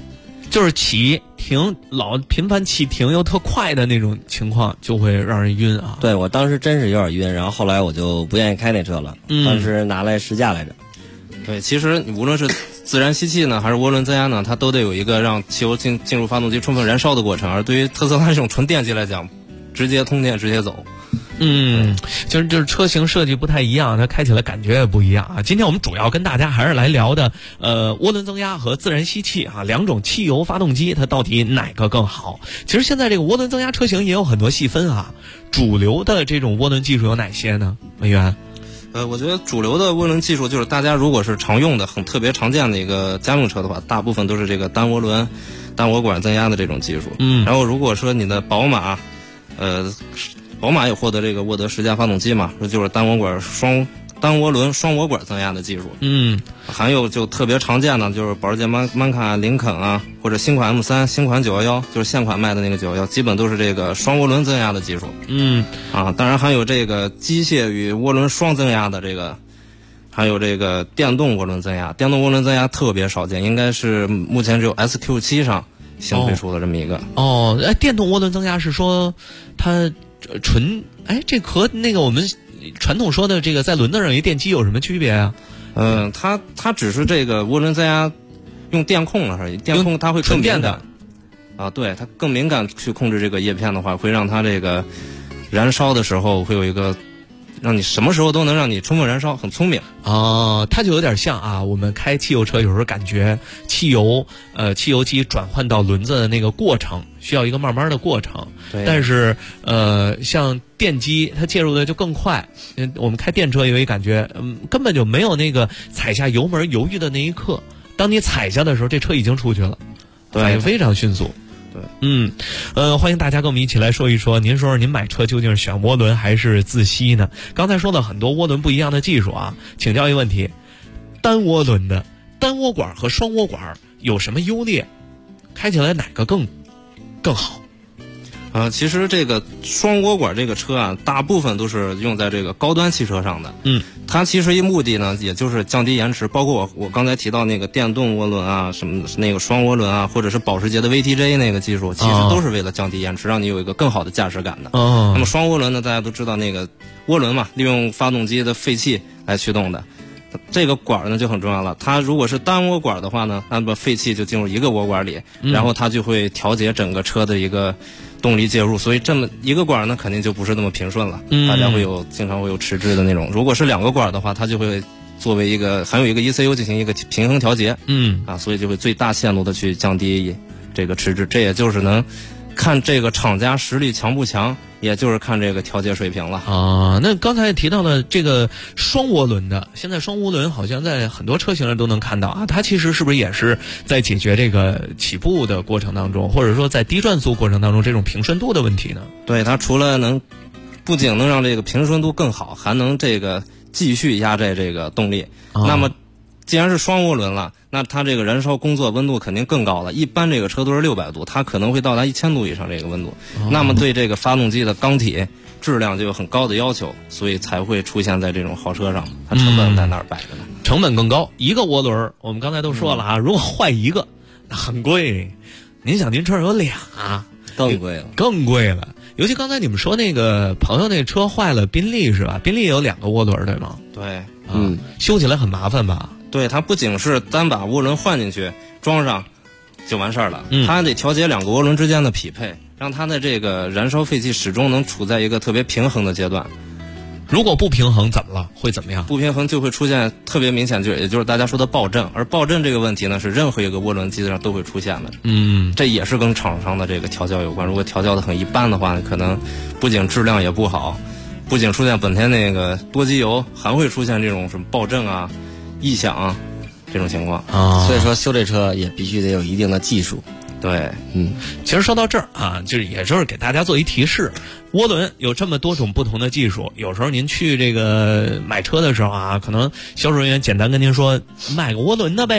就是起停老频繁起停又特快的那种情况，就会让人晕啊。 对，我当时真是有点晕，然后后来我就不愿意开那车了，当时拿来试驾来着。 对，其实无论是自然吸气呢，还是涡轮增压呢，它都得有一个让汽油进入发动机充分燃烧的过程。而对于特斯拉这种纯电机来讲，直接通电直接走。 就是车型设计不太一样，它开起来感觉也不一样啊。今天我们主要跟大家还是来聊的，涡轮增压和自然吸气啊，两种汽油发动机它到底哪个更好？其实现在这个涡轮增压车型也有很多细分啊，主流的这种涡轮技术有哪些呢？文渊？ 我觉得主流的涡轮技术就是大家如果是常用的、很特别常见的一个家用车的话，大部分都是这个单涡轮、单涡管增压的这种技术。然后如果说你的宝马，宝马也获得这个沃德10加发动机嘛，这就是单涡轮双涡管增压的技术。还有就特别常见的就是保时捷曼卡、林肯啊，或者新款 M3、新款911，就是现款卖的那个911，基本都是这个双涡轮增压的技术。当然还有这个机械与涡轮双增压的这个，还有这个电动涡轮增压。电动涡轮增压特别少见，应该是目前只有 SQ7 上新推出的这么一个。 电动涡轮增压是说它纯这和那个我们传统说的这个在轮子上一电机有什么区别啊？ 它只是这个涡轮增压用电控了而已，电控它会更敏感啊，对，它更敏感去控制这个叶片的话，会让它这个燃烧的时候会有一个让你什么时候都能让你充分燃烧，很聪明它就有点像啊，我们开汽油车有时候感觉汽油机转换到轮子的那个过程需要一个慢慢的过程，但是像电机它介入的就更快。我们开电车有一感觉，根本就没有那个踩下油门犹豫的那一刻，当你踩下的时候，这车已经出去了，反应非常迅速。欢迎大家跟我们一起来说一说，您说说您买车究竟是选涡轮还是自吸呢？刚才说了很多涡轮不一样的技术啊，请教一个问题，单涡轮的单涡管和双涡管有什么优劣？开起来哪个更好？ 其实这个双涡管这个车啊，大部分都是用在这个高端汽车上的。它其实目的呢，也就是降低延迟。包括我刚才提到那个电动涡轮啊，什么那个双涡轮啊，或者是保时捷的 VTJ 那个技术，其实都是为了降低延迟，让你有一个更好的驾驶感的。那么双涡轮呢，大家都知道那个涡轮嘛，利用发动机的废气来驱动的。这个管呢就很重要了，它如果是单涡管的话呢，那么废气就进入一个涡管里，然后它就会调节整个车的一个动力介入，所以这么一个管呢肯定就不是那么平顺了，大家经常会有迟滞的那种。如果是两个管的话，它就会作为含有一个 ECU 进行一个平衡调节，所以就会最大限度的去降低这个迟滞。这也就是能看这个厂家实力强不强，也就是看这个调节水平了那刚才也提到了这个双涡轮的，现在双涡轮好像在很多车型上都能看到啊，它其实是不是也是在解决这个起步的过程当中，或者说在低转速过程当中这种平顺度的问题呢？ 对，它除了不仅能让这个平顺度更好，还能这个继续压制这个动力。那么既然是双涡轮了，那它这个燃烧工作温度肯定更高了。一般这个车都是600度，它可能会到达1000度以上这个温度。那么对这个发动机的钢体质量就有很高的要求，所以才会出现在这种豪车上。它成本在那儿摆着呢， 成本更高。一个涡轮，我们刚才都说了啊，如果换一个，那很贵。您想，您车上有俩， 更贵了。 尤其刚才你们说那个朋友那车坏了，宾利是吧？宾利也有2个涡轮，对吗？ 对， 修起来很麻烦吧？ 对，它不仅是单把涡轮换进去装上就完事儿了，它得调节2个涡轮之间的匹配，让它的这个燃烧废气始终能处在一个特别平衡的阶段。 如果不平衡怎么了？会怎么样？ 不平衡就会出现特别明显，也就是大家说的爆震。而爆震这个问题呢，是任何一个涡轮机子上都会出现的。这也是跟厂商的这个调教有关。如果调教的很一般的话，可能不仅质量也不好，不仅出现本田那个多机油，还会出现这种什么爆震啊、异响这种情况所以说修这车也必须得有一定的技术。 对， 其实说到这儿啊，也就是给大家做一提示，涡轮有这么多种不同的技术，有时候您去这个买车的时候啊，可能销售人员简单跟您说买个涡轮的呗，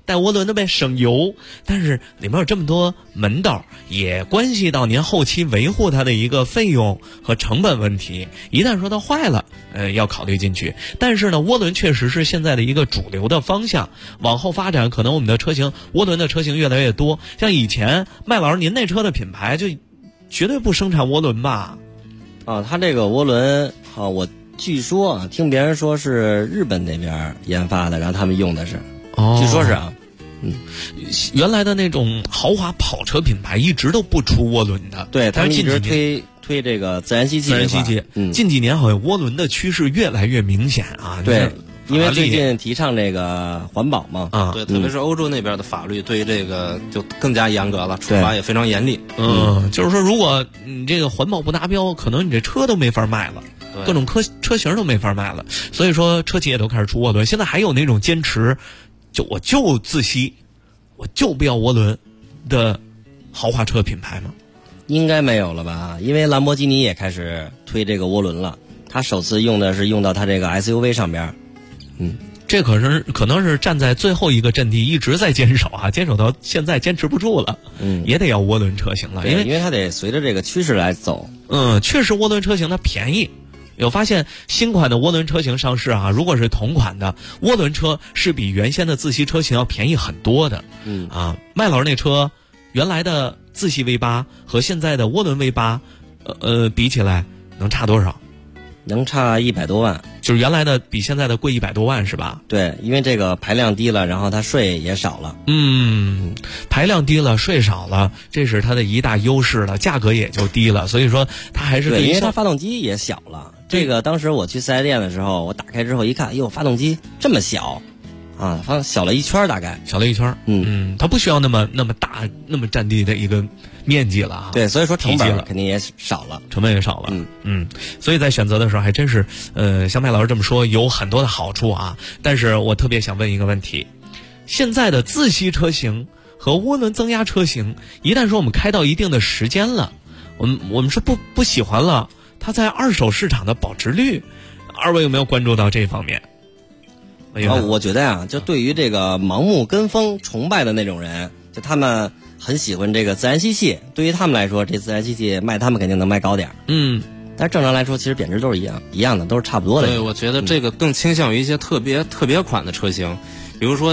带涡轮的呗，省油。但是里面有这么多门道，也关系到您后期维护它的一个费用和成本问题。一旦说它坏了，要考虑进去。但是呢，涡轮确实是现在的一个主流的方向。往后发展，可能我们的车型涡轮的车型越来越多。像以前麦老师您那车的品牌就绝对不生产涡轮吧？ 它这个涡轮我据说听别人说是日本那边研发的，然后他们用的是，据说是原来的那种豪华跑车品牌一直都不出涡轮的， 对，他们一直推这个自然吸气。 近几年好像涡轮的趋势越来越明显啊。 对，因为最近提倡这个环保嘛， 对，特别是欧洲那边的法律对于这个就更加严格了，处罚也非常严厉。 就是说，如果你这个环保不达标，可能你这车都没法卖了。各种车型都没法卖了，所以说车企也都开始出涡轮。现在还有那种坚持，我就自吸，我就不要涡轮的豪华车品牌吗？ 应该没有了吧？因为兰博基尼也开始推这个涡轮了，它首次用到它这个 SUV 上边。 这可能是站在最后一个阵地一直在坚守坚守到现在坚持不住了，也得要涡轮车型了，因为它得随着这个趋势来走。 确实涡轮车型它便宜。有发现新款的涡轮车型上市如果是同款的涡轮车是比原先的自吸车型要便宜很多的。麦老师那车原来的自吸 V8 和现在的涡轮 V8 比起来能差多少？ 能差100多万， 就是原来的比现在的贵100多万是吧？ 对，因为这个排量低了，然后它税也少了。 排量低了，税少了，这是它的一大优势了，价格也就低了，所以说它还是对，因为它发动机也小了。这个当时我去4S店的时候，我打开之后一看，发动机这么小小了一圈，大概小了一圈。它不需要那么大那么占地的一个面积了对，所以说成本肯定也少了， 成本也少了。所以在选择的时候还真是像麦老师这么说有很多的好处但是我特别想问一个问题，现在的自吸车型和涡轮增压车型，一旦说我们开到一定的时间了，我们说不喜欢了，它在二手市场的保值率，二位有没有关注到这方面？ 我觉得就对于这个盲目跟风崇拜的那种人，就他们很喜欢这个自然吸气，对于他们来说，这自然吸气卖他们肯定能卖高点。但是正常来说，其实贬值都是一样的，都是差不多的。 对，我觉得这个更倾向于一些特别款的车型，比如说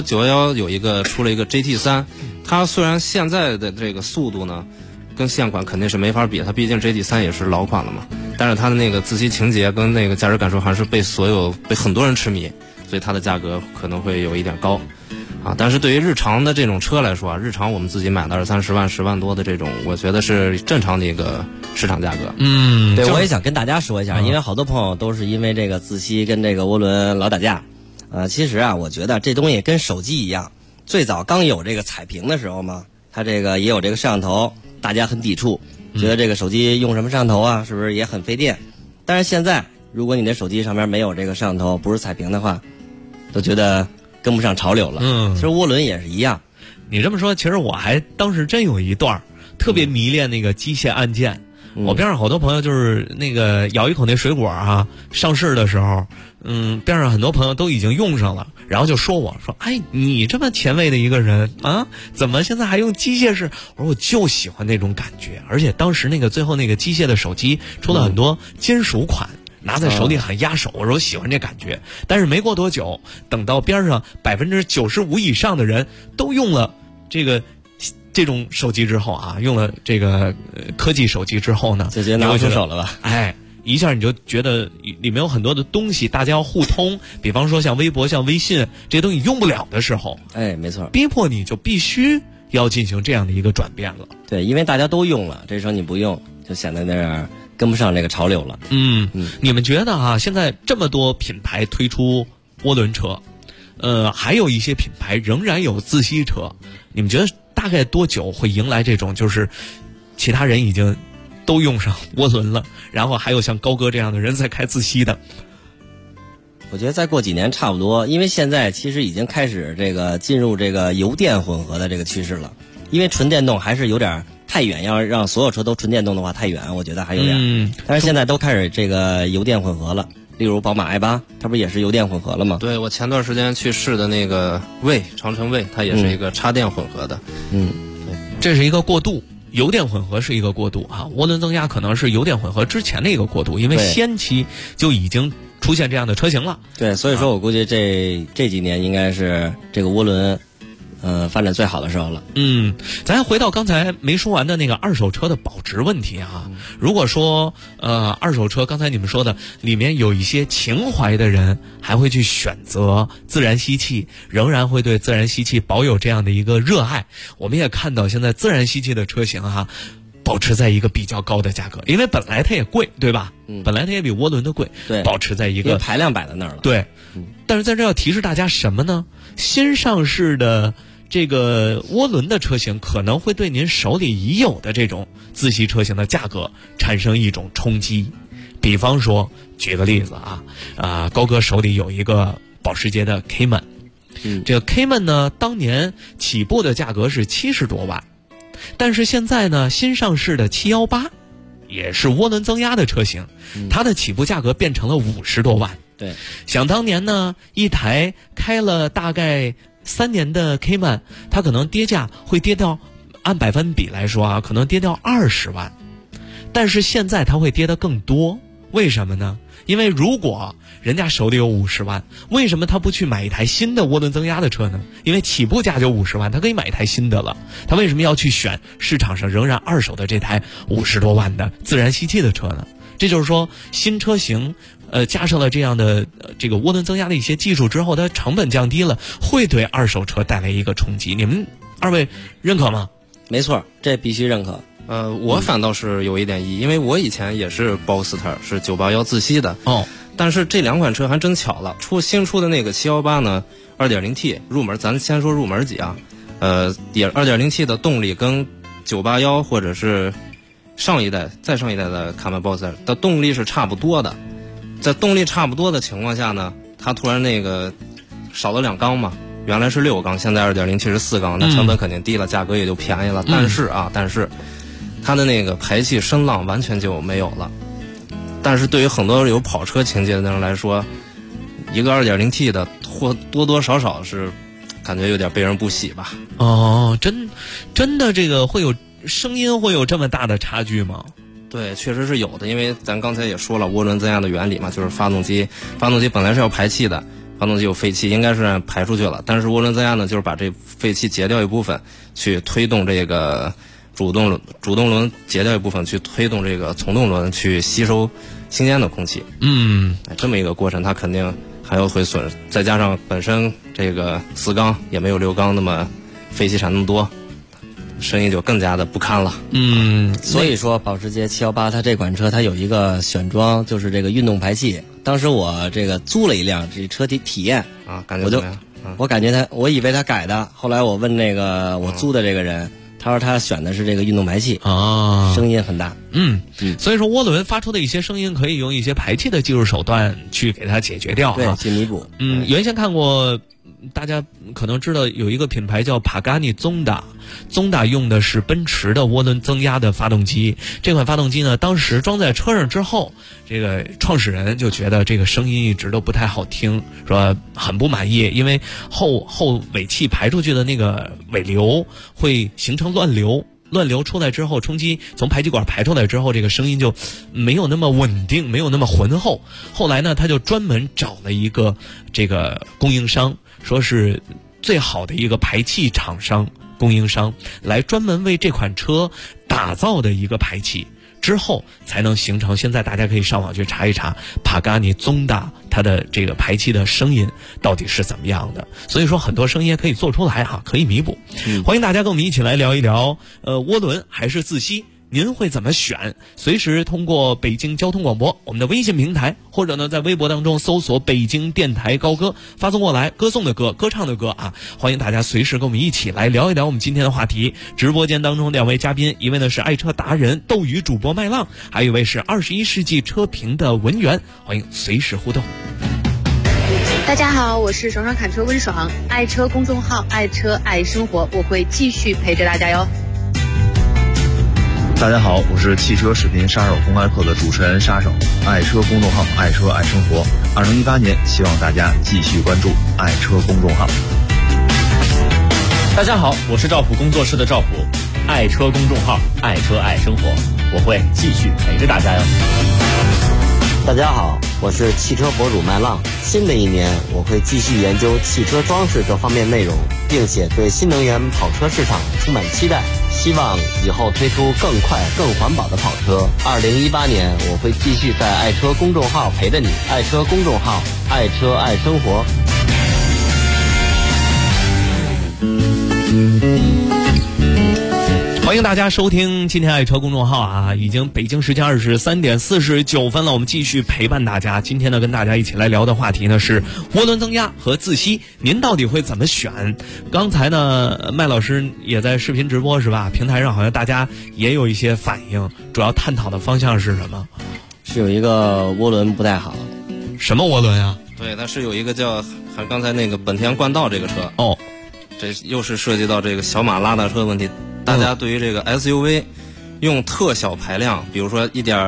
911出了一个 GT3，它虽然现在的这个速度呢，跟现款肯定是没法比，它毕竟 GT3 也是老款了嘛，但是它的那个自吸情节跟那个驾驶感受还是被很多人痴迷，所以它的价格可能会有一点高。但是对于日常的这种车来说日常我们自己买的20-30万、10万多的这种，我觉得是正常的一个市场价格。 对，我也想跟大家说一下，因为好多朋友都是因为这个自吸跟这个涡轮老打架。其实我觉得这东西跟手机一样，最早刚有这个彩屏的时候嘛，它这个也有这个摄像头，大家很抵触，觉得这个手机用什么摄像头是不是也很费电？但是现在，如果你的手机上面没有这个摄像头，不是彩屏的话，都觉得跟不上潮流了。其实涡轮也是一样。 你这么说，其实我还当时真有一段特别迷恋那个机械按键。我边上好多朋友就是那个咬一口那水果上市的时候，边上很多朋友都已经用上了，然后就说我说，你这么前卫的一个人怎么现在还用机械式？我说我就喜欢那种感觉，而且当时那个最后那个机械的手机出了很多金属款。拿在手里很压手，我说我喜欢这感觉。但是没过多久，等到边上95%以上的人都用了这种手机之后用了这个科技手机之后呢， 就觉得拿不出手了吧？ 一下你就觉得里面有很多的东西大家要互通，比方说像微博、像微信这些东西用不了的时候， 没错， 逼迫你就必须要进行这样的一个转变了。 对，因为大家都用了，这时候你不用，就显得有点跟不上这个潮流了。 你们觉得现在这么多品牌推出涡轮车，还有一些品牌仍然有自吸车，你们觉得大概多久会迎来这种就是其他人已经都用上涡轮了，然后还有像高哥这样的人在开自吸的？ 我觉得再过几年差不多，因为现在其实已经开始进入这个油电混合的这个趋势了，因为纯电动还是有点太远，要让所有车都纯电动的话太远，我觉得还有点。但是现在都开始这个油电混合了。 例如宝马 i8，它不也是油电混合了吗？ 对，我前段时间去试的那个魏长城魏，它也是一个插电混合的。 这是一个过渡。油电混合是一个过渡啊，涡轮增压可能是油电混合之前的一个过渡，因为先期就已经出现这样的车型了。 对，所以说我估计这几年应该是这个涡轮发展最好的时候了。 咱回到刚才没说完的那个二手车的保值问题啊。如果说二手车刚才你们说的里面有一些情怀的人，还会去选择自然吸气，仍然会对自然吸气保有这样的一个热爱。我们也看到现在自然吸气的车型保持在一个比较高的价格，因为本来它也贵，对吧？本来它也比涡轮的贵， 对， 保持在一个排量摆在那儿了。 对，但是在这要提示大家什么呢？新上市的这个涡轮的车型可能会对您手里已有的这种自吸车型的价格产生一种冲击。比方说，举个例子高哥手里有一个保时捷的 Cayman，这个 Cayman 呢，当年起步的价格是70多万，但是现在呢，新上市的718也是涡轮增压的车型，它的起步价格变成了50多万。 对， 想当年呢，一台开了大概3年的 Cayman， 它可能跌价会跌到，按百分比来说可能跌到20万，但是现在它会跌得更多。为什么呢？因为如果人家手里有50万，为什么他不去买一台新的涡轮增压的车呢？因为起步价就50万，他可以买一台新的了。他为什么要去选市场上仍然二手的这台50多万的自然吸气的车呢？这就是说，新车型加上了这样的这个涡轮增压的一些技术之后，它成本降低了，会对二手车带来一个冲击。你们二位认可吗？ 没错，这必须认可。 我反倒是有一点异议，因为我以前也是Boxster，是981自吸的。但是这两款车还真巧了，新出的那个718呢 2.0T 入门，咱先说入门级也 2.0T 的动力跟981或者是上一代再上一代的卡曼 Boxster 的动力是差不多的。在动力差不多的情况下呢，它突然那个少了2缸嘛，原来是6缸，现在 2.0T 是4缸，那成本肯定低了，价格也就便宜了。但是它的那个排气声浪完全就没有了。但是对于很多有跑车情节的人来说，一个 2.0T 的或多多少少是感觉有点被人不喜吧。 真的这个会有声音会有这么大的差距吗？ 对，确实是有的，因为咱刚才也说了涡轮增压的原理嘛，就是发动机本来是要排气的，发动机有废气应该是排出去了，但是涡轮增压呢，就是把这废气截掉一部分，去推动这个主动轮截掉一部分，去推动这个从动轮去吸收新鲜的空气。这么一个过程，它肯定还有会损，再加上本身这个4缸也没有6缸那么废气产那么多，声音就更加的不堪了。 所以说保时捷718它这款车它有一个选装，就是这个运动排气。当时我这个租了一辆这车体验感觉怎么样？ 我感觉我以为他改的，后来我问那个我租的这个人，他说他选的是这个运动排气声音很大。 所以说涡轮发出的一些声音可以用一些排气的技术手段去给它解决掉， 对，去弥补。 原先看过，大家可能知道有一个品牌叫帕加尼宗达用的是奔驰的涡轮增压的发动机。这款发动机呢，当时装在车上之后，这个创始人就觉得这个声音一直都不太好听，说很不满意，因为后尾气排出去的那个尾流会形成乱流出来之后，冲击从排气管排出来之后，这个声音就没有那么稳定，没有那么浑厚。后来呢，他就专门找了一个这个供应商，说是最好的一个排气厂商供应商，来专门为这款车打造的一个排气，之后才能形成现在大家可以上网去查一查帕加尼宗达它的这个排气的声音到底是怎么样的。所以说很多声音可以做出来可以弥补。欢迎大家跟我们一起来聊一聊涡轮还是自吸，您会怎么选？随时通过北京交通广播我们的微信平台，或者呢在微博当中搜索北京电台高歌发送过来，歌颂的歌，歌唱的歌欢迎大家随时跟我们一起来聊一聊我们今天的话题。直播间当中2位嘉宾，一位呢是爱车达人斗鱼主播麦浪，还有一位是21世纪车评的文员，欢迎随时互动。 大家好，我是爽爽侃车温爽，爱车公众号爱车爱生活，我会继续陪着大家哟。 大家好，我是汽车视频杀手公开课的主持人杀手，爱车公众号爱车爱生活。2018年，希望大家继续关注爱车公众号。 大家好，我是赵普工作室的赵普，爱车公众号爱车爱生活，我会继续陪着大家哟。 大家好，我是汽车博主麦浪。新的一年，我会继续研究汽车装饰这方面内容，并且对新能源跑车市场充满期待。希望以后推出更快、更环保的跑车。2018年，我会继续在爱车公众号陪着你。爱车公众号，爱车爱生活。 欢迎大家收听今天爱车公众号啊！已经北京时间23点49分了，我们继续陪伴大家。今天呢，跟大家一起来聊的话题呢是涡轮增压和自吸，您到底会怎么选？刚才呢，麦老师也在视频直播是吧？平台上好像大家也有一些反应，主要探讨的方向是什么？ 是有一个涡轮不太好。 什么涡轮呀？ 对，它是有一个叫刚才那个本田冠道这个车哦， 这又是涉及到这个小马拉大车的问题。大家对于这个 SUV 用特小排量，比如说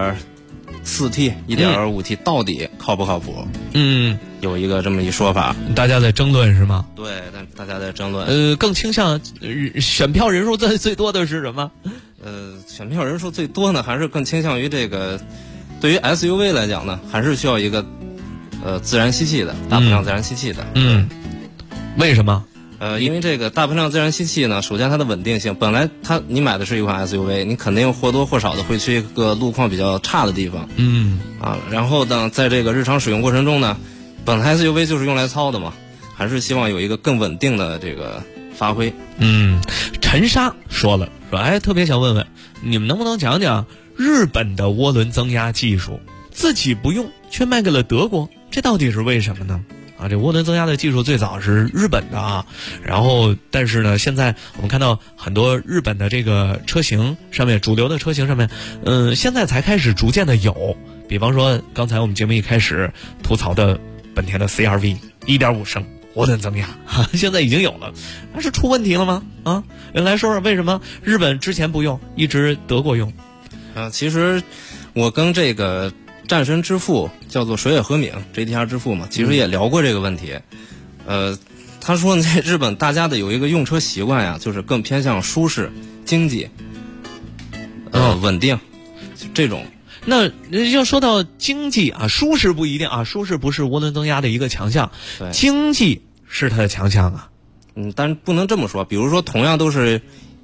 1.4T、1.5T 到底靠不靠谱？有一个这么一说法， 大家在争论是吗？ 对，大家在争论。 更倾向选票人数最多的是什么？ 选票人数最多呢，还是更倾向于这个。对于 SUV 来讲呢，还是需要一个自然吸气的大排量自然吸气的。 为什么？ 因为这个大排量自然吸气呢，首先它的稳定性，本来你买的是一款 SUV， 你肯定或多或少的会去一个路况比较差的地方，然后呢，在这个日常使用过程中呢，本来 SUV 就是用来操的嘛，还是希望有一个更稳定的这个发挥。 陈沙说，特别想问问你们能不能讲讲日本的涡轮增压技术，自己不用却卖给了德国，这到底是为什么呢？这涡轮增压的技术最早是日本的啊，然后但是呢，现在我们看到很多日本的这个车型上面，主流的车型上面，现在才开始逐渐的有，比方说刚才我们节目一开始吐槽的本田的 CR-V 1.5升涡轮增压，现在已经有了，那是出问题了吗？来说说为什么日本之前不用，一直德国用？ 其实我跟这个战神之父叫做水野和敏 GTR 之父嘛，其实也聊过这个问题。他说在日本大家的有一个用车习惯呀，就是更偏向舒适、经济、稳定这种。 那要说到经济啊，舒适不一定啊，舒适不是涡轮增压的一个强项，经济是它的强项啊。 但是不能这么说。比如说同样都是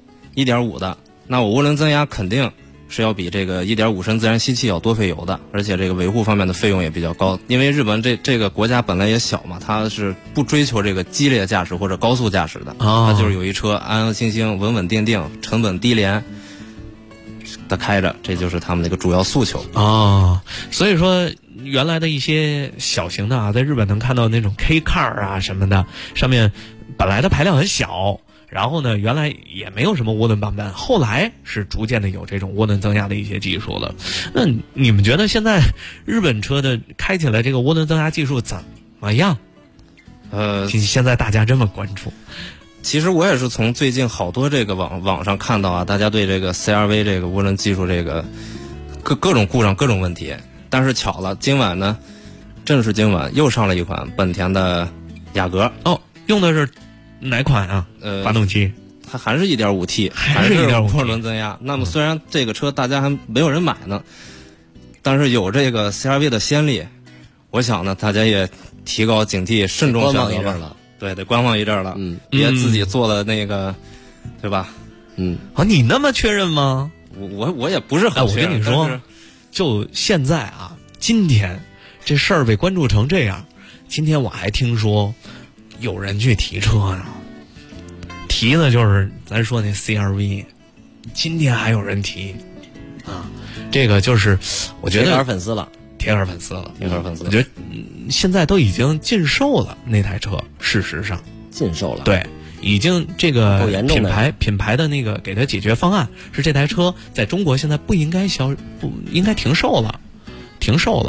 1.5 的，那我涡轮增压肯定是要比这个 1.5 升自然吸气要多费油的，而且这个维护方面的费用也比较高。因为日本这个国家本来也小嘛，它是不追求这个激烈驾驶或者高速驾驶的，它就是有一车安安心心、稳稳定定、成本低廉的开着，这就是他们的一个主要诉求所以说原来的一些小型的啊，在日本能看到那种 K car 啊什么的，上面本来的排量很小，然后呢，原来也没有什么涡轮棒板，后来是逐渐的有这种涡轮增压的一些技术了。那你们觉得现在日本车的开起来这个涡轮增压技术怎么样？现在大家这么关注。 其实我也是从最近好多这个网上看到啊，大家对这个 CR-V 这个涡轮技术这个各种故障、各种问题。但是巧了，今晚呢，正是今晚又上了一款本田的雅阁。 用的是哪款啊？发动机它还是 1.5T， 还是 1.5T 涡轮增压。那么虽然这个车大家还没有人买呢，但是有这个 CR-V 的先例，我想呢，大家也提高警惕，慎重选择了。对，得观望一阵了。别自己做了那个，对吧？ 你那么确认吗？ 我也不是很确认。 我跟你说，就现在啊，今天这事儿被关注成这样，今天我还听说有人去提车呢，提的就是咱说那 CR-V， 今天还有人提这个就是我觉得铁杆粉丝了。 我觉得现在都已经禁售了那台车，事实上禁售了。 对，已经这个品牌的那个给它解决方案是这台车在中国现在不应该停售了。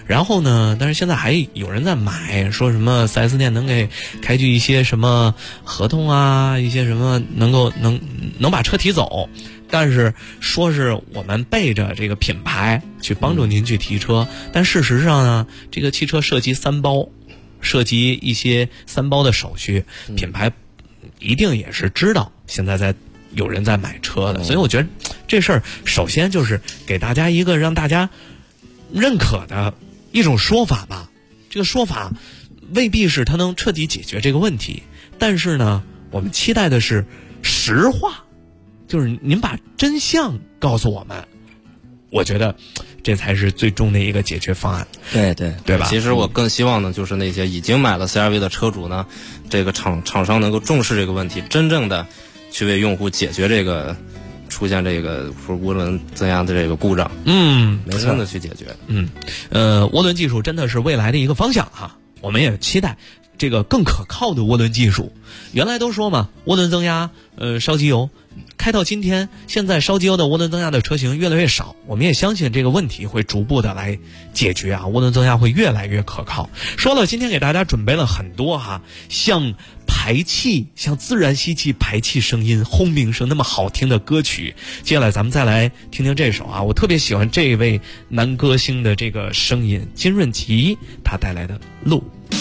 然后呢，但是现在还有人在买，说什么 4S 店能给开具一些什么合同啊，一些什么能把车提走。但是说是我们背着这个品牌去帮助您去提车，但事实上呢，这个汽车涉及3包，涉及一些3包的手续，品牌一定也是知道现在有人在买车的，所以我觉得这事儿首先就是给大家一个让大家认可的一种说法吧。这个说法未必是它能彻底解决这个问题，但是呢，我们期待的是实话。就是您把真相告诉我们，我觉得这才是最终的一个解决方案。对吧？ 其实我更希望呢，就是那些已经买了 CR-V 的车主呢，这个厂商能够重视这个问题，真正的去为用户解决这个出现这个涡轮增压的这个故障。 没错， 真的去解决。 涡轮技术真的是未来的一个方向哈，我们也期待这个更可靠的涡轮技术。原来都说嘛，涡轮增压烧机油。开到今天，现在烧机油的涡轮增压的车型越来越少，我们也相信这个问题会逐步的来解决啊，涡轮增压会越来越可靠。说了，今天给大家准备了很多像排气、像自然吸气排气声音、轰鸣声那么好听的歌曲。接下来咱们再来听听这首我特别喜欢这位男歌星的这个声音，金润吉他带来的《路》。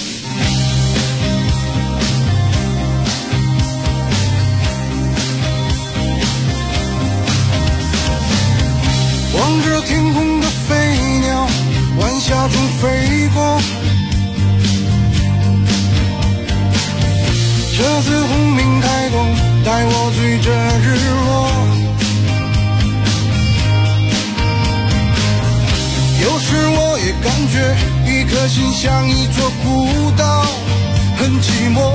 望着天空的飞鸟，晚霞中飞过，车子轰鸣开动，带我追着日落。有时我也感觉一颗心像一座孤岛，很寂寞。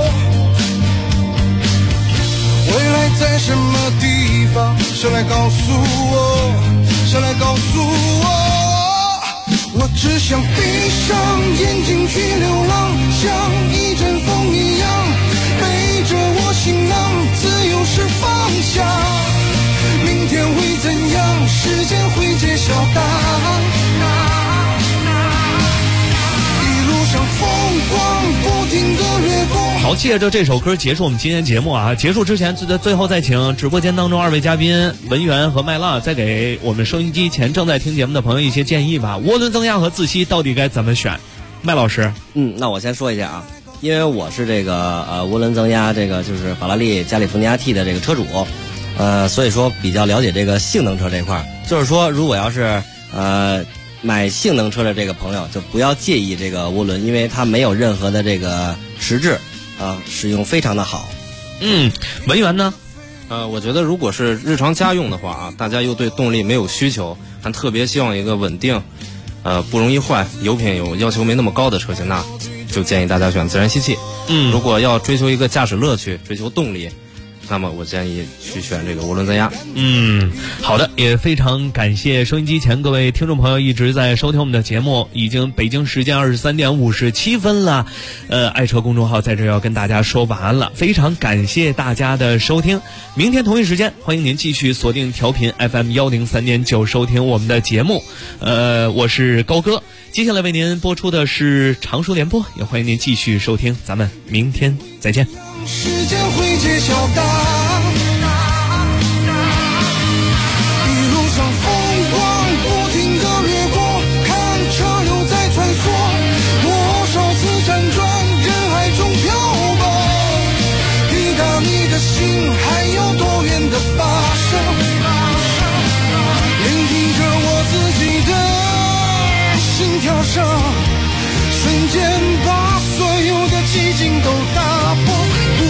未来在什么地方？谁来告诉我？谁来告诉我？我只想闭上眼睛去流浪，像一阵风一样，背着我行囊，自由是方向。明天会怎样？时间会揭晓答案。一路上风光不停地掠过。 好，借着这首歌结束我们今天节目结束之前最后再请直播间当中2位嘉宾文源和麦浪再给我们收音机前正在听节目的朋友一些建议吧。涡轮增压和自吸到底该怎么选？麦老师。 那我先说一下因为我是这个涡轮增压这个就是法拉利加利福尼亚 T 的这个车主，所以说比较了解这个性能车这块。就是说如果要是买性能车的这个朋友就不要介意这个涡轮，因为它没有任何的这个迟滞使用非常的好。 文源呢？ 我觉得如果是日常家用的话大家又对动力没有需求，但特别希望一个稳定，不容易坏，油品有要求没那么高的车型，那就建议大家选自然吸气。如果要追求一个驾驶乐趣，追求动力，那么我建议去选这个涡轮增压。 好的，也非常感谢收音机前各位听众朋友一直在收听我们的节目，已经北京时间23点57分了。爱车公众号在这要跟大家说晚安了，非常感谢大家的收听。明天同一时间，欢迎您继续锁定调频 FM 103.9收听我们的节目。我是高哥，接下来为您播出的是常熟联播，也欢迎您继续收听，咱们明天再见。 时间会揭晓答案，一路上风光不停地掠过，看车流在穿梭，多少次辗转人海中漂泊，抵达你的心还有多远的跋涉，聆听着我自己的心跳声，瞬间把所有的寂静都打破，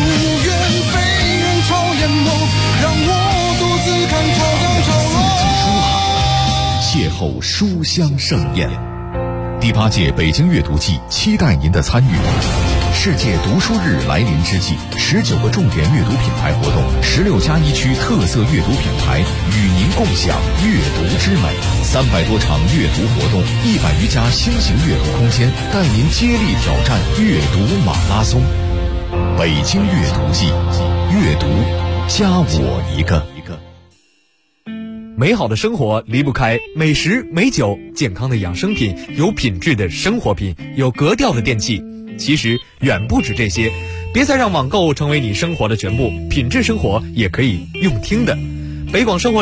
让我独自看潮涨潮落。 邂逅书香盛宴，第8届北京阅读季期待您的参与。世界读书日来临之际，19个重点阅读品牌活动，16+1区特色阅读品牌与您共享阅读之美，300多场阅读活动，100余家新型阅读空间，带您接力挑战阅读马拉松。北京阅读季，阅读加我一个。 美好的生活离不开美食、美酒、健康的养生品、有品质的生活品、有格调的电器。其实远不止这些，别再让网购成为你生活的全部，品质生活也可以用听的。北广生活